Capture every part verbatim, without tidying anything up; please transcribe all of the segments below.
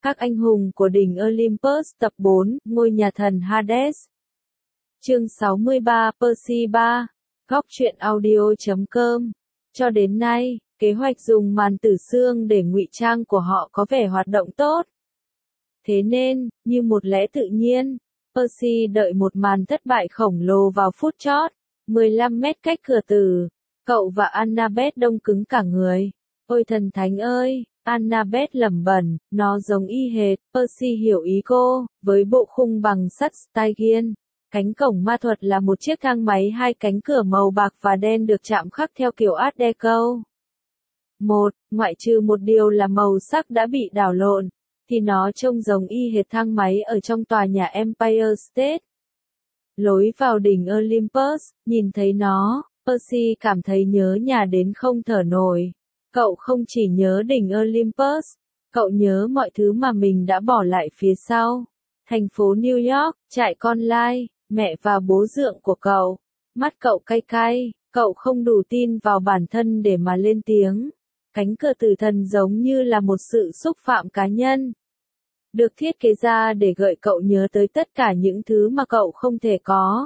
Các anh hùng của đỉnh Olympus tập bốn, ngôi nhà thần Hades. Chương sáu mươi ba, Percy ba, góc truyện audio chấm com. Cho đến nay, kế hoạch dùng màn tử xương để ngụy trang của họ có vẻ hoạt động tốt. Thế nên, như một lẽ tự nhiên, Percy đợi một màn thất bại khổng lồ vào phút chót, mười lăm mét cách cửa tử. Cậu và Annabeth đông cứng cả người. Ôi thần thánh ơi! Annabeth lẩm bẩm, nó giống y hệt. Percy hiểu ý cô, với bộ khung bằng sắt Stygian. Cánh cổng ma thuật là một chiếc thang máy hai cánh cửa màu bạc và đen được chạm khắc theo kiểu Art Deco. Một, ngoại trừ một điều là màu sắc đã bị đảo lộn, thì nó trông giống y hệt thang máy ở trong tòa nhà Empire State. Lối vào đỉnh Olympus, nhìn thấy nó, Percy cảm thấy nhớ nhà đến không thở nổi. Cậu không chỉ nhớ đỉnh Olympus, cậu nhớ mọi thứ mà mình đã bỏ lại phía sau. Thành phố New York, trại con lai, mẹ và bố dượng của cậu. Mắt cậu cay cay, cậu không đủ tin vào bản thân để mà lên tiếng. Cánh cửa tử thần giống như là một sự xúc phạm cá nhân. Được thiết kế ra để gợi cậu nhớ tới tất cả những thứ mà cậu không thể có.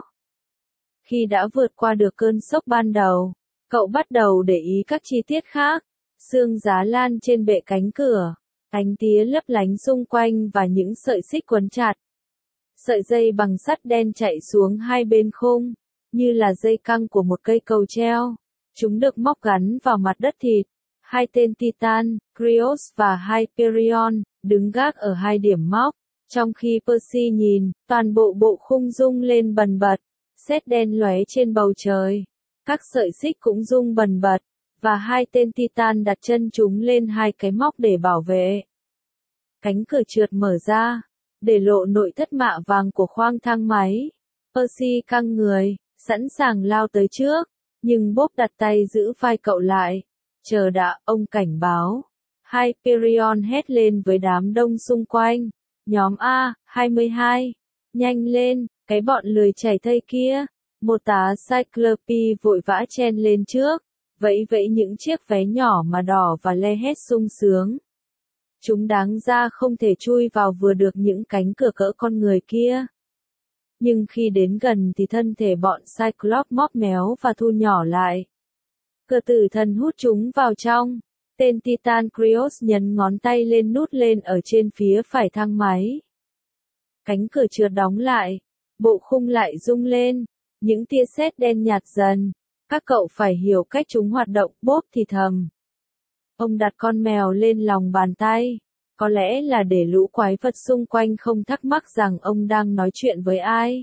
Khi đã vượt qua được cơn sốc ban đầu, cậu bắt đầu để ý các chi tiết khác. Xương giá lan trên bệ cánh cửa, ánh tía lấp lánh xung quanh và những sợi xích quấn chặt. Sợi dây bằng sắt đen chạy xuống hai bên khung, như là dây căng của một cây cầu treo. Chúng được móc gắn vào mặt đất thịt. Hai tên Titan, Krios và Hyperion, đứng gác ở hai điểm móc. Trong khi Percy nhìn, toàn bộ bộ khung rung lên bần bật. Sét đen lóe trên bầu trời. Các sợi xích cũng rung bần bật. Và hai tên Titan đặt chân chúng lên hai cái móc để bảo vệ. Cánh cửa trượt mở ra, để lộ nội thất mạ vàng của khoang thang máy. Percy căng người, sẵn sàng lao tới trước, nhưng Bob đặt tay giữ vai cậu lại. Chờ đã, ông cảnh báo. Hyperion hét lên với đám đông xung quanh. Nhóm A, hai mươi hai. Nhanh lên, cái bọn lười chảy thây kia. Một tá Cyclope vội vã chen lên trước. Vẫy vẫy những chiếc váy nhỏ mà đỏ và le hét sung sướng. Chúng đáng ra không thể chui vào vừa được những cánh cửa cỡ con người kia. Nhưng khi đến gần thì thân thể bọn Cyclops móp méo và thu nhỏ lại. Cửa tử thần hút chúng vào trong. Tên Titan Krios nhấn ngón tay lên nút lên ở trên phía phải thang máy. Cánh cửa trượt đóng lại. Bộ khung lại rung lên. Những tia sét đen nhạt dần. Các cậu phải hiểu cách chúng hoạt động, Bob thì thầm. Ông đặt con mèo lên lòng bàn tay. Có lẽ là để lũ quái vật xung quanh không thắc mắc rằng ông đang nói chuyện với ai.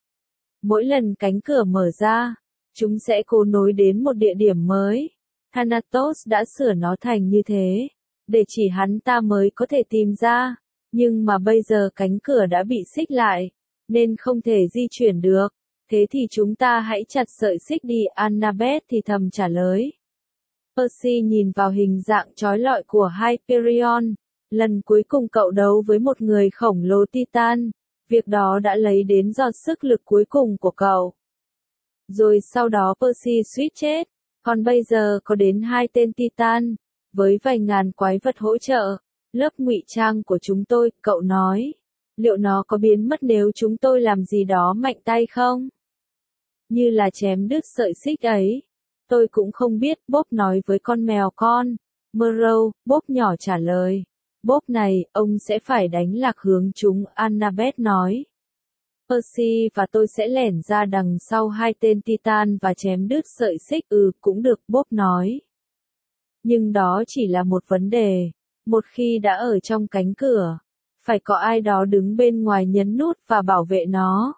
Mỗi lần cánh cửa mở ra, chúng sẽ cố nối đến một địa điểm mới. Thanatos đã sửa nó thành như thế, để chỉ hắn ta mới có thể tìm ra. Nhưng mà bây giờ cánh cửa đã bị xích lại, nên không thể di chuyển được. Thế thì chúng ta hãy chặt sợi xích đi, Annabeth thì thầm trả lời. Percy nhìn vào hình dạng chói lọi của Hyperion. Lần cuối cùng cậu đấu với một người khổng lồ Titan. Việc đó đã lấy đến giọt sức lực cuối cùng của cậu. Rồi sau đó Percy suýt chết. Còn bây giờ có đến hai tên Titan. Với vài ngàn quái vật hỗ trợ. Lớp ngụy trang của chúng tôi, cậu nói. Liệu nó có biến mất nếu chúng tôi làm gì đó mạnh tay không? Như là chém đứt sợi xích ấy. Tôi cũng không biết, Bob nói với con mèo con. Murrow, Bob nhỏ trả lời. Bob này, ông sẽ phải đánh lạc hướng chúng, Annabeth nói. Percy và tôi sẽ lẻn ra đằng sau hai tên Titan và chém đứt sợi xích, ừ, cũng được, Bob nói. Nhưng đó chỉ là một vấn đề. Một khi đã ở trong cánh cửa, phải có ai đó đứng bên ngoài nhấn nút và bảo vệ nó.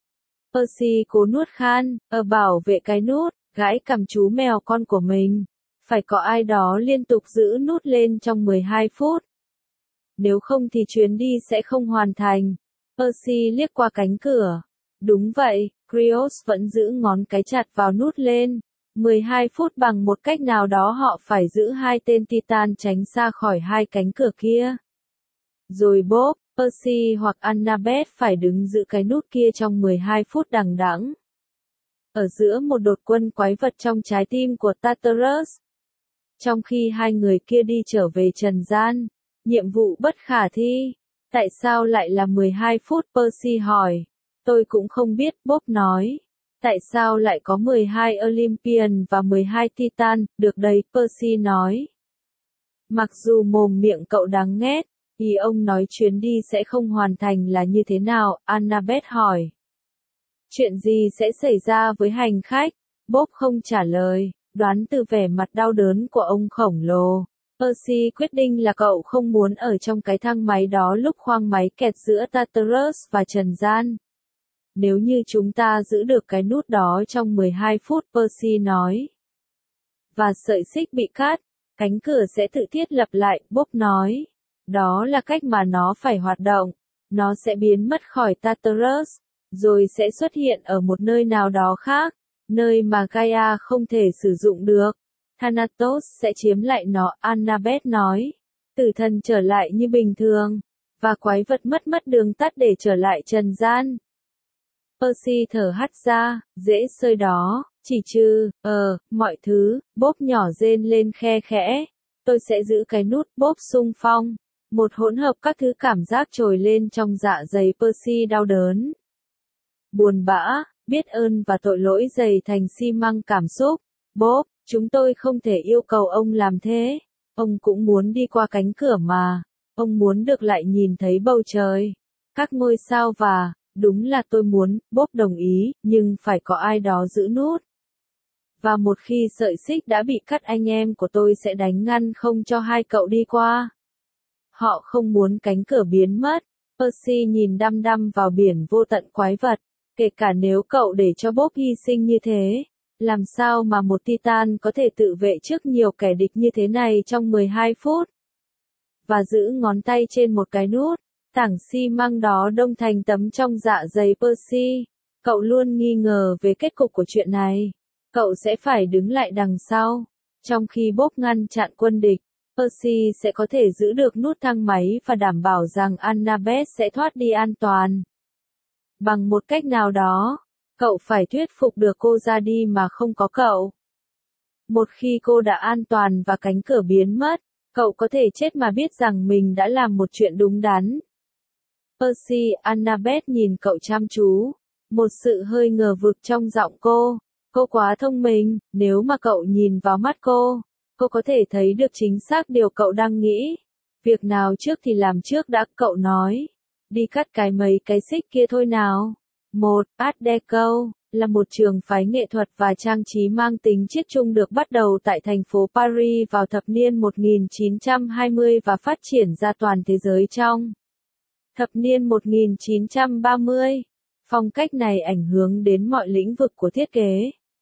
Percy cố nuốt khan, ở bảo vệ cái nút, gãi cằm chú mèo con của mình. Phải có ai đó liên tục giữ nút lên trong mười hai phút. Nếu không thì chuyến đi sẽ không hoàn thành. Percy liếc qua cánh cửa. Đúng vậy, Krios vẫn giữ ngón cái chặt vào nút lên. mười hai phút bằng một cách nào đó họ phải giữ hai tên Titan tránh xa khỏi hai cánh cửa kia. Rồi Bob, Percy hoặc Annabeth phải đứng giữ cái nút kia trong mười hai phút đằng đẵng. Ở giữa một đột quân quái vật trong trái tim của Tartarus. Trong khi hai người kia đi trở về trần gian, Nhiệm vụ bất khả thi. Tại sao lại là mười hai phút? Percy hỏi. Tôi cũng không biết, Bob nói. Tại sao lại có mười hai Olympian và mười hai Titan, được đấy, Percy nói. Mặc dù mồm miệng cậu đáng ghét, ý ông nói chuyến đi sẽ không hoàn thành là như thế nào? Annabeth hỏi. Chuyện gì sẽ xảy ra với hành khách? Bob không trả lời, đoán từ vẻ mặt đau đớn của ông khổng lồ. Percy quyết định là cậu không muốn ở trong cái thang máy đó lúc khoang máy kẹt giữa Tartarus và trần gian. Nếu như chúng ta giữ được cái nút đó trong mười hai phút, Percy nói. Và sợi xích bị cắt, cánh cửa sẽ tự thiết lập lại, Bob nói. Đó là cách mà nó phải hoạt động. Nó sẽ biến mất khỏi Tartarus, rồi sẽ xuất hiện ở một nơi nào đó khác, nơi mà Gaia không thể sử dụng được. Thanatos sẽ chiếm lại nó, Annabeth nói. Tử thần trở lại như bình thường, và quái vật mất mất đường tắt để trở lại trần gian. Percy thở hắt ra, dễ sơi đó, chỉ trừ, ờ, mọi thứ, Bob nhỏ rên lên khe khẽ. Tôi sẽ giữ cái nút, Bob xung phong. Một hỗn hợp các thứ cảm giác trồi lên trong dạ dày Percy đau đớn. Buồn bã, biết ơn và tội lỗi dày thành xi măng cảm xúc. Bob, chúng tôi không thể yêu cầu ông làm thế. Ông cũng muốn đi qua cánh cửa mà. Ông muốn được lại nhìn thấy bầu trời, các ngôi sao và, đúng là tôi muốn, Bob đồng ý, nhưng phải có ai đó giữ nút. Và một khi sợi xích đã bị cắt, anh em của tôi sẽ đánh ngăn không cho hai cậu đi qua. Họ không muốn cánh cửa biến mất. Percy nhìn đăm đăm vào biển vô tận quái vật. Kể cả nếu cậu để cho Bob hy sinh như thế, làm sao mà một Titan có thể tự vệ trước nhiều kẻ địch như thế này trong mười hai phút? Và giữ ngón tay trên một cái nút, tảng xi măng đó đông thành tấm trong dạ dày Percy. Cậu luôn nghi ngờ về kết cục của chuyện này. Cậu sẽ phải đứng lại đằng sau. Trong khi Bob ngăn chặn quân địch, Percy sẽ có thể giữ được nút thang máy và đảm bảo rằng Annabeth sẽ thoát đi an toàn. Bằng một cách nào đó, cậu phải thuyết phục được cô ra đi mà không có cậu. Một khi cô đã an toàn và cánh cửa biến mất, cậu có thể chết mà biết rằng mình đã làm một chuyện đúng đắn. Percy, Annabeth nhìn cậu chăm chú. Một sự hơi ngờ vực trong giọng cô. Cô quá thông minh, nếu mà cậu nhìn vào mắt cô, cô có thể thấy được chính xác điều cậu đang nghĩ. Việc nào trước thì làm trước đã, cậu nói. Đi cắt cái mấy cái xích kia thôi nào. Một, Art Deco, là một trường phái nghệ thuật và trang trí mang tính chiết chung được bắt đầu tại thành phố Paris vào thập niên một nghìn chín trăm hai mươi và phát triển ra toàn thế giới trong thập niên một nghìn chín trăm ba mươi. Phong cách này ảnh hưởng đến mọi lĩnh vực của thiết kế,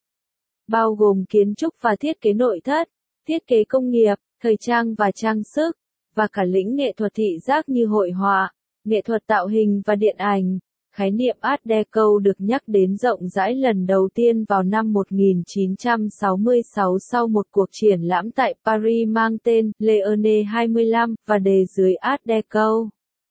bao gồm kiến trúc và thiết kế nội thất, thiết kế công nghiệp, thời trang và trang sức, và cả lĩnh nghệ thuật thị giác như hội họa, nghệ thuật tạo hình và điện ảnh. Khái niệm Art Deco được nhắc đến rộng rãi lần đầu tiên vào năm một nghìn chín trăm sáu mươi sáu sau một cuộc triển lãm tại Paris mang tên Leone hai mươi lăm và đề dưới Art Deco.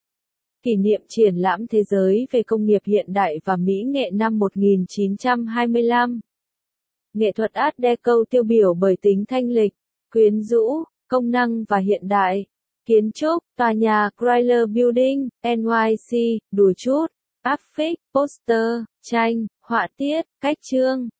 Kỷ niệm triển lãm thế giới về công nghiệp hiện đại và mỹ nghệ năm một nghìn chín trăm hai mươi lăm. Nghệ thuật Art Deco tiêu biểu bởi tính thanh lịch, quyến rũ, công năng và hiện đại. Kiến trúc, tòa nhà Chrysler Building, en i xê, đùa chút, áp phích, poster, tranh, họa tiết, cách chương.